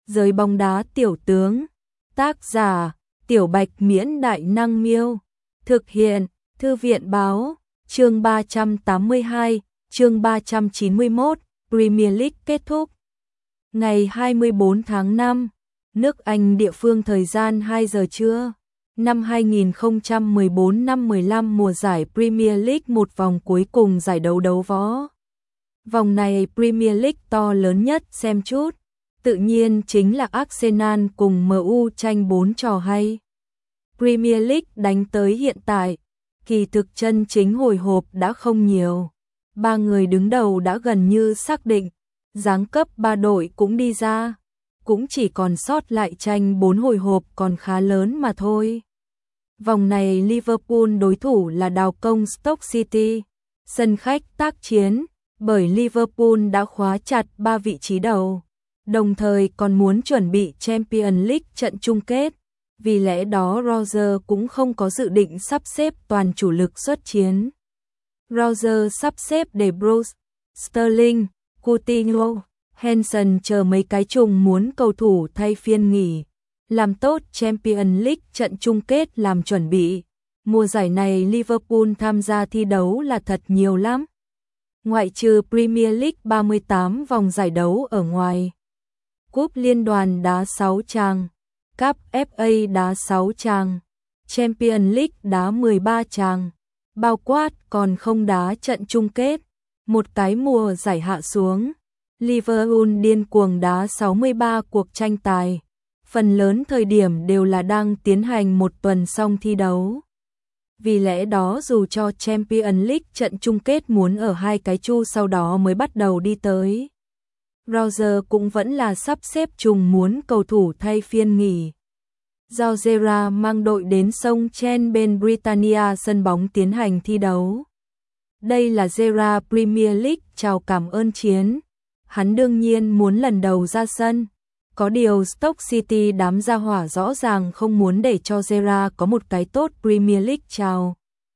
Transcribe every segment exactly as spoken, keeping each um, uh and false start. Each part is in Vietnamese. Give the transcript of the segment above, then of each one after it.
Giới bóng đá tiểu tướng. Tác giả: Tiểu Bạch Miễn Đại Năng Miêu. Thực hiện: Thư viện báo. Chương ba trăm tám mươi hai, chương ba trăm chín mươi mốt, Premier League kết thúc. Ngày hai mươi bốn tháng năm, nước Anh địa phương thời gian hai giờ trưa. Năm hai nghìn không trăm mười bốn năm mười lăm mùa giải Premier League một vòng cuối cùng giải đấu đấu võ. Vòng này Premier League to lớn nhất xem chút, tự nhiên chính là Arsenal cùng em u tranh bốn trò hay. Premier League đánh tới hiện tại, kỳ thực chân chính hồi hộp đã không nhiều. Ba người đứng đầu đã gần như xác định, giáng cấp ba đội cũng đi ra, cũng chỉ còn sót lại tranh bốn hồi hộp còn khá lớn mà thôi. Vòng này Liverpool đối thủ là đào công Stoke City, sân khách tác chiến, bởi Liverpool đã khóa chặt ba vị trí đầu, đồng thời còn muốn chuẩn bị Champions League trận chung kết. Vì lẽ đó Roger cũng không có dự định sắp xếp toàn chủ lực xuất chiến. Roger sắp xếp để Bruce, Sterling, Coutinho, Henderson chờ mấy cái trùng muốn cầu thủ thay phiên nghỉ, làm tốt Champions League trận chung kết làm chuẩn bị. Mùa giải này Liverpool tham gia thi đấu là thật nhiều lắm. Ngoại trừ Premier League ba mươi tám vòng giải đấu ở ngoài, Cúp Liên đoàn đá sáu chàng, Cup ép a đá sáu chàng, Champions League đá mười ba chàng, bao quát còn không đá trận chung kết. Một cái mùa giải hạ xuống, Liverpool điên cuồng đá sáu mươi ba cuộc tranh tài, phần lớn thời điểm đều là đang tiến hành một tuần xong thi đấu. Vì lẽ đó dù cho Champions League trận chung kết muốn ở hai cái chu sau đó mới bắt đầu đi tới, Roger cũng vẫn là sắp xếp trùng muốn cầu thủ thay phiên nghỉ. Do Gerrard mang đội đến sông Chen bên Britannia sân bóng tiến hành thi đấu. Đây là Gerrard Premier League chào cảm ơn chiến. Hắn đương nhiên muốn lần đầu ra sân. Có điều Stoke City đám gia hỏa rõ ràng không muốn để cho Gerrard có một cái tốt Premier League chào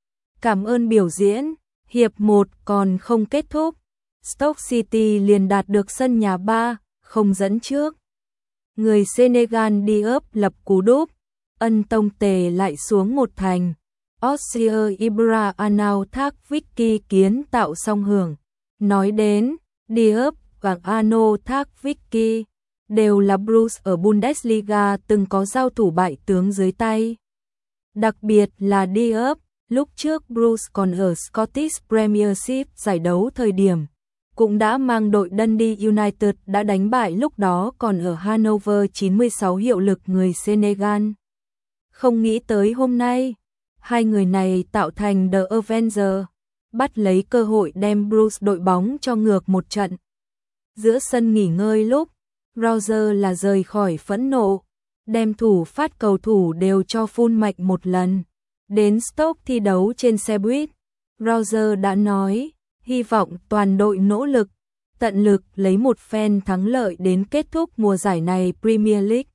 cảm ơn biểu diễn. Hiệp một còn không kết thúc, Stoke City liền đạt được sân nhà ba không dẫn trước. Người Senegal Diop lập cú đúp, Ân Tông Tề lại xuống một thành. Osir Ibra Anao thác Vicky kiến tạo song hưởng. Nói đến Diop và Ano thác Vicky đều là Bruce ở Bundesliga từng có giao thủ bại tướng dưới tay. Đặc biệt là Diop, lúc trước Bruce còn ở Scottish Premiership giải đấu thời điểm, cũng đã mang đội Dundee United đã đánh bại lúc đó còn ở Hanover chín mươi sáu hiệu lực người Senegal. Không nghĩ tới hôm nay, hai người này tạo thành The Avenger, bắt lấy cơ hội đem Bruce đội bóng cho ngược một trận. Giữa sân nghỉ ngơi lúc, Roger là rời khỏi phẫn nộ, đem thủ phát cầu thủ đều cho phun mạch một lần. Đến Stoke thi đấu trên xe buýt, Roger đã nói, hy vọng toàn đội nỗ lực, tận lực lấy một phen thắng lợi đến kết thúc mùa giải này Premier League.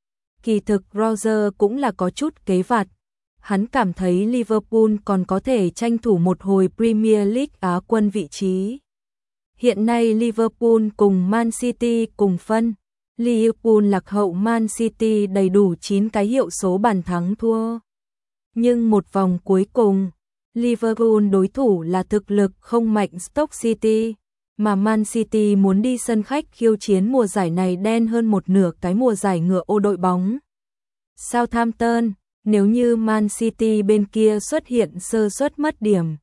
Kỳ thực Roger cũng là có chút kế vặt. Hắn cảm thấy Liverpool còn có thể tranh thủ một hồi Premier League Á quân vị trí. Hiện nay Liverpool cùng Man City cùng phân. Liverpool lạc hậu Man City đầy đủ chín cái hiệu số bàn thắng thua. Nhưng một vòng cuối cùng, Liverpool đối thủ là thực lực không mạnh Stoke City, mà Man City muốn đi sân khách khiêu chiến mùa giải này đen hơn một nửa cái mùa giải ngựa ô đội bóng Southampton. Nếu như Man City bên kia xuất hiện sơ suất mất điểm,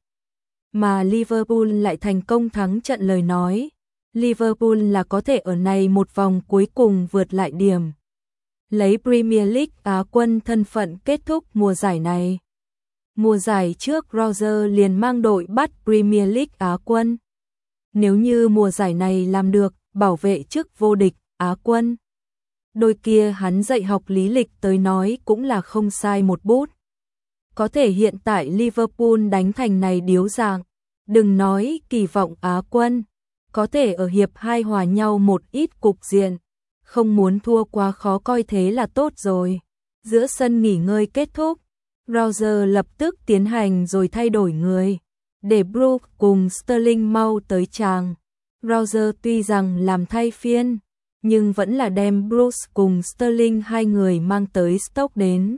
mà Liverpool lại thành công thắng trận lời nói, Liverpool là có thể ở này một vòng cuối cùng vượt lại điểm, lấy Premier League Á quân thân phận kết thúc mùa giải này. Mùa giải trước Roger liền mang đội bắt Premier League Á quân. Nếu như mùa giải này làm được bảo vệ chức vô địch Á quân, đôi kia hắn dạy học lý lịch tới nói cũng là không sai một bút. Có thể hiện tại Liverpool đánh thành này điếu dạng, đừng nói kỳ vọng Á quân, có thể ở hiệp hai hòa nhau một ít cục diện, không muốn thua quá khó coi thế là tốt rồi. Giữa sân nghỉ ngơi kết thúc, Roger lập tức tiến hành rồi thay đổi người, để Bruce cùng Sterling mau tới chàng. Roger tuy rằng làm thay phiên, nhưng vẫn là đem Bruce cùng Sterling hai người mang tới Stoke đến.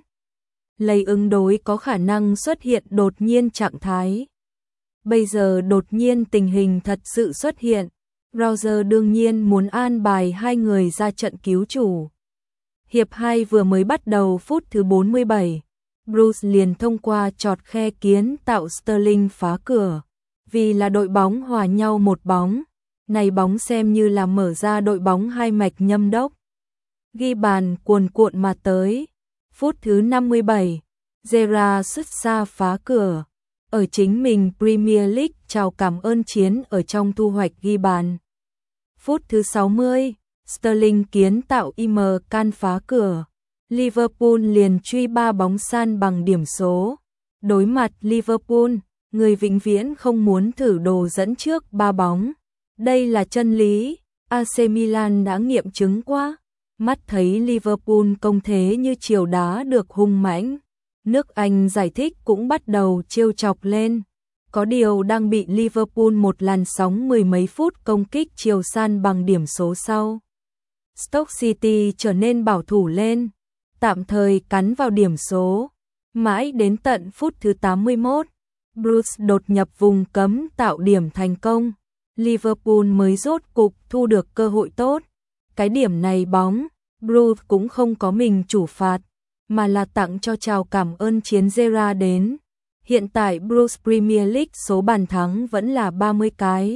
Lấy ứng đối có khả năng xuất hiện đột nhiên trạng thái. Bây giờ đột nhiên tình hình thật sự xuất hiện, Roger đương nhiên muốn an bài hai người ra trận cứu chủ. Hiệp hai vừa mới bắt đầu phút thứ bốn mươi bảy, Bruce liền thông qua chọt khe kiến tạo Sterling phá cửa. Vì là đội bóng hòa nhau một bóng, này bóng xem như là mở ra đội bóng hai mạch nhâm đốc. Ghi bàn cuồn cuộn mà tới. Phút thứ năm mươi bảy, Gerrard xuất xa phá cửa. Ở chính mình Premier League chào cảm ơn chiến ở trong thu hoạch ghi bàn. Phút thứ sáu mươi, Sterling kiến tạo im can phá cửa. Liverpool liền truy ba bóng san bằng điểm số. Đối mặt Liverpool, người vĩnh viễn không muốn thử đồ dẫn trước ba bóng. Đây là chân lý, a xê Milan đã nghiệm chứng qua. Mắt thấy Liverpool công thế như chiều đá được hung mãnh. Nước Anh giải thích cũng bắt đầu trêu chọc lên. Có điều đang bị Liverpool một làn sóng mười mấy phút công kích chiều san bằng điểm số sau. Stoke City trở nên bảo thủ lên, tạm thời cắn vào điểm số. Mãi đến tận phút thứ tám mươi mốt, Bruce đột nhập vùng cấm tạo điểm thành công. Liverpool mới rốt cục thu được cơ hội tốt. Cái điểm này bóng, Bruce cũng không có mình chủ phạt, mà là tặng cho chào cảm ơn chiến Gerrard đến. Hiện tại Bruce Premier League số bàn thắng vẫn là ba mươi cái.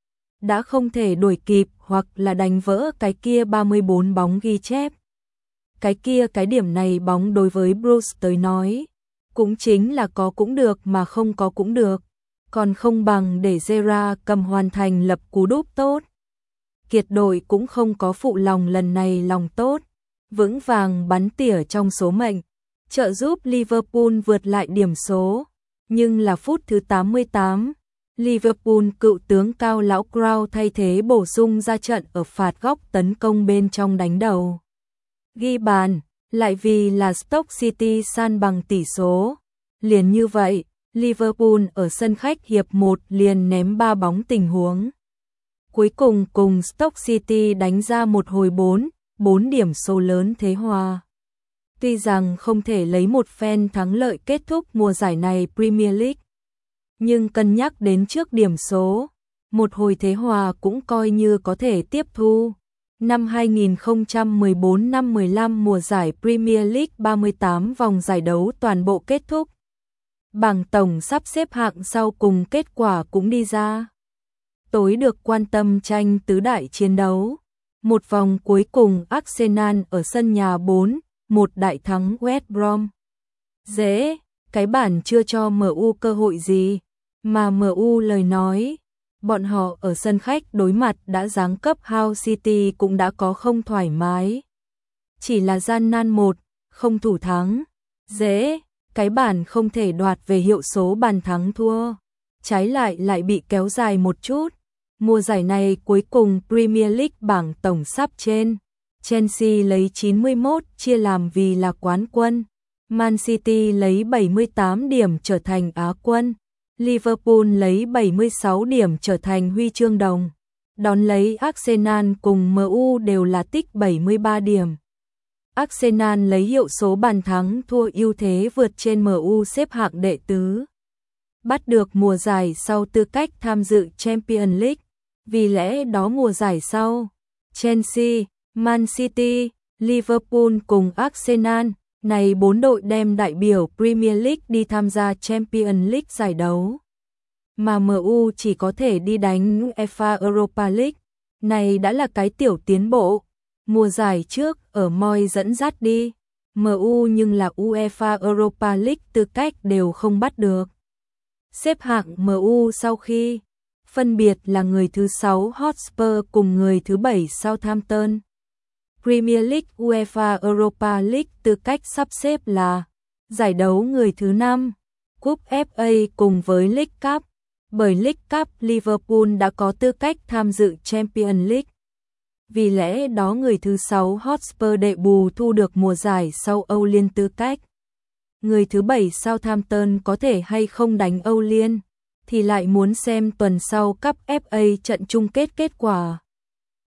Đã không thể đuổi kịp hoặc là đánh vỡ cái kia ba mươi bốn bóng ghi chép. Cái kia cái điểm này bóng đối với Bruce tới nói, cũng chính là có cũng được mà không có cũng được. Còn không bằng để Gerrard cầm hoàn thành lập cú đúp tốt. Kiệt đội cũng không có phụ lòng lần này lòng tốt, vững vàng bắn tỉa trong số mệnh, trợ giúp Liverpool vượt lại điểm số. Nhưng là phút thứ tám mươi tám, Liverpool cựu tướng cao lão Crow thay thế bổ sung ra trận ở phạt góc tấn công bên trong đánh đầu. Ghi bàn, lại vì là Stoke City san bằng tỷ số. Liền như vậy, Liverpool ở sân khách hiệp một liền ném ba bóng tình huống. Cuối cùng cùng Stoke City đánh ra một hồi bốn, bốn điểm số lớn thế hòa. Tuy rằng không thể lấy một phen thắng lợi kết thúc mùa giải này Premier League, nhưng cân nhắc đến trước điểm số, một hồi thế hòa cũng coi như có thể tiếp thu. Năm hai nghìn không trăm mười bốn năm mười lăm mùa giải Premier League ba mươi tám vòng giải đấu toàn bộ kết thúc. Bảng tổng sắp xếp hạng sau cùng kết quả cũng đi ra. Tối được quan tâm tranh tứ đại chiến đấu. Một vòng cuối cùng Arsenal ở sân nhà bốn một đại thắng West Brom. Dễ, cái bản chưa cho em u cơ hội gì, mà em u lời nói. Bọn họ ở sân khách đối mặt đã giáng cấp Hull City cũng đã có không thoải mái. Chỉ là gian nan một, không thủ thắng. Dễ, cái bản không thể đoạt về hiệu số bàn thắng thua. Trái lại lại bị kéo dài một chút. Mùa giải này cuối cùng Premier League bảng tổng sắp trên. Chelsea lấy chín mươi mốt chia làm vì là quán quân. Man City lấy bảy mươi tám điểm trở thành Á quân. Liverpool lấy bảy mươi sáu điểm trở thành huy chương đồng. Đón lấy Arsenal cùng em u đều là tích bảy mươi ba điểm. Arsenal lấy hiệu số bàn thắng thua ưu thế vượt trên em u xếp hạng đệ tứ. Bắt được mùa giải sau tư cách tham dự Champions League. Vì lẽ đó mùa giải sau, Chelsea, Man City, Liverpool cùng Arsenal, này bốn đội đem đại biểu Premier League đi tham gia Champions League giải đấu. Mà em u chỉ có thể đi đánh UEFA Europa League. Này đã là cái tiểu tiến bộ. Mùa giải trước ở Moi dẫn dắt đi. em u nhưng là UEFA Europa League tư cách đều không bắt được. Xếp hạng em u sau khi phân biệt là người thứ sáu Hotspur cùng người thứ bảy Southampton. Premier League UEFA Europa League tư cách sắp xếp là giải đấu người thứ năm, Cúp ép a cùng với League Cup. Bởi League Cup Liverpool đã có tư cách tham dự Champions League. Vì lẽ đó người thứ sáu Hotspur đệ bù thu được mùa giải sau Âu Liên tư cách. Người thứ bảy Southampton có thể hay không đánh Âu Liên, thì lại muốn xem tuần sau Cup ép a trận chung kết kết quả.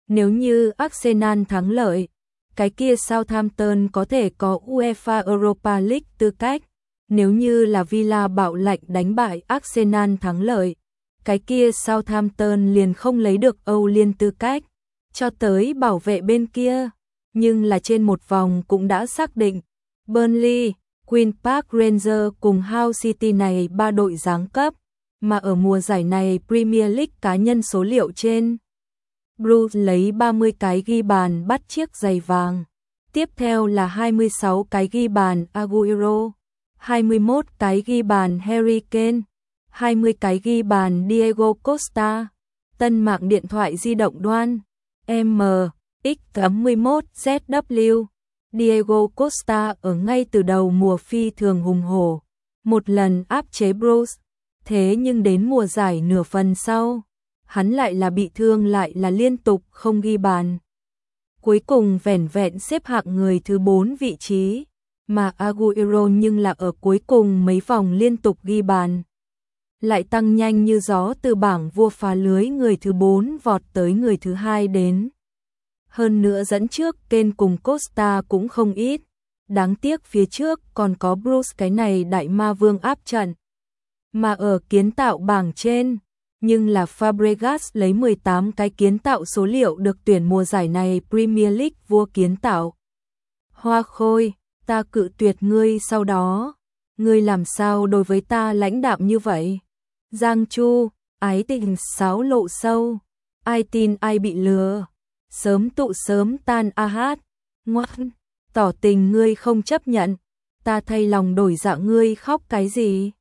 Nếu như Arsenal thắng lợi, cái kia Southampton có thể có UEFA Europa League tư cách. Nếu như là Villa bạo lệnh đánh bại Arsenal thắng lợi, cái kia Southampton liền không lấy được Âu Liên tư cách, cho tới bảo vệ bên kia. Nhưng là trên một vòng cũng đã xác định, Burnley, Queen Park Rangers cùng Hull City này ba đội giáng cấp, mà ở mùa giải này Premier League cá nhân số liệu trên. Bruce lấy ba mươi cái ghi bàn bắt chiếc giày vàng. Tiếp theo là hai mươi sáu cái ghi bàn Aguero, hai mươi mốt cái ghi bàn Harry Kane, hai mươi cái ghi bàn Diego Costa. Tân mạng điện thoại di động đoan M X tám mươi mốt Z W. Diego Costa ở ngay từ đầu mùa phi thường hùng hổ, một lần áp chế Bruce. Thế nhưng đến mùa giải nửa phần sau, hắn lại là bị thương lại là liên tục không ghi bàn. Cuối cùng vẻn vẹn xếp hạng người thứ bốn vị trí, mà Aguero nhưng là ở cuối cùng mấy vòng liên tục ghi bàn. Lại tăng nhanh như gió từ bảng vua phá lưới người thứ bốn vọt tới người thứ hai đến. Hơn nữa dẫn trước Kane cùng Costa cũng không ít. Đáng tiếc phía trước còn có Bruce cái này đại ma vương áp trận. Mà ở kiến tạo bảng trên, nhưng là Fabregas lấy mười tám cái kiến tạo số liệu được tuyển mùa giải này Premier League vua kiến tạo. Hoa Khôi, ta cự tuyệt ngươi sau đó. Ngươi làm sao đối với ta lãnh đạm như vậy? Giang Chu, ái tình sáo lộ sâu. Ai tin ai bị lừa. Sớm tụ sớm tan a hát. Ngoan, tỏ tình ngươi không chấp nhận. Ta thay lòng đổi dạ ngươi khóc cái gì?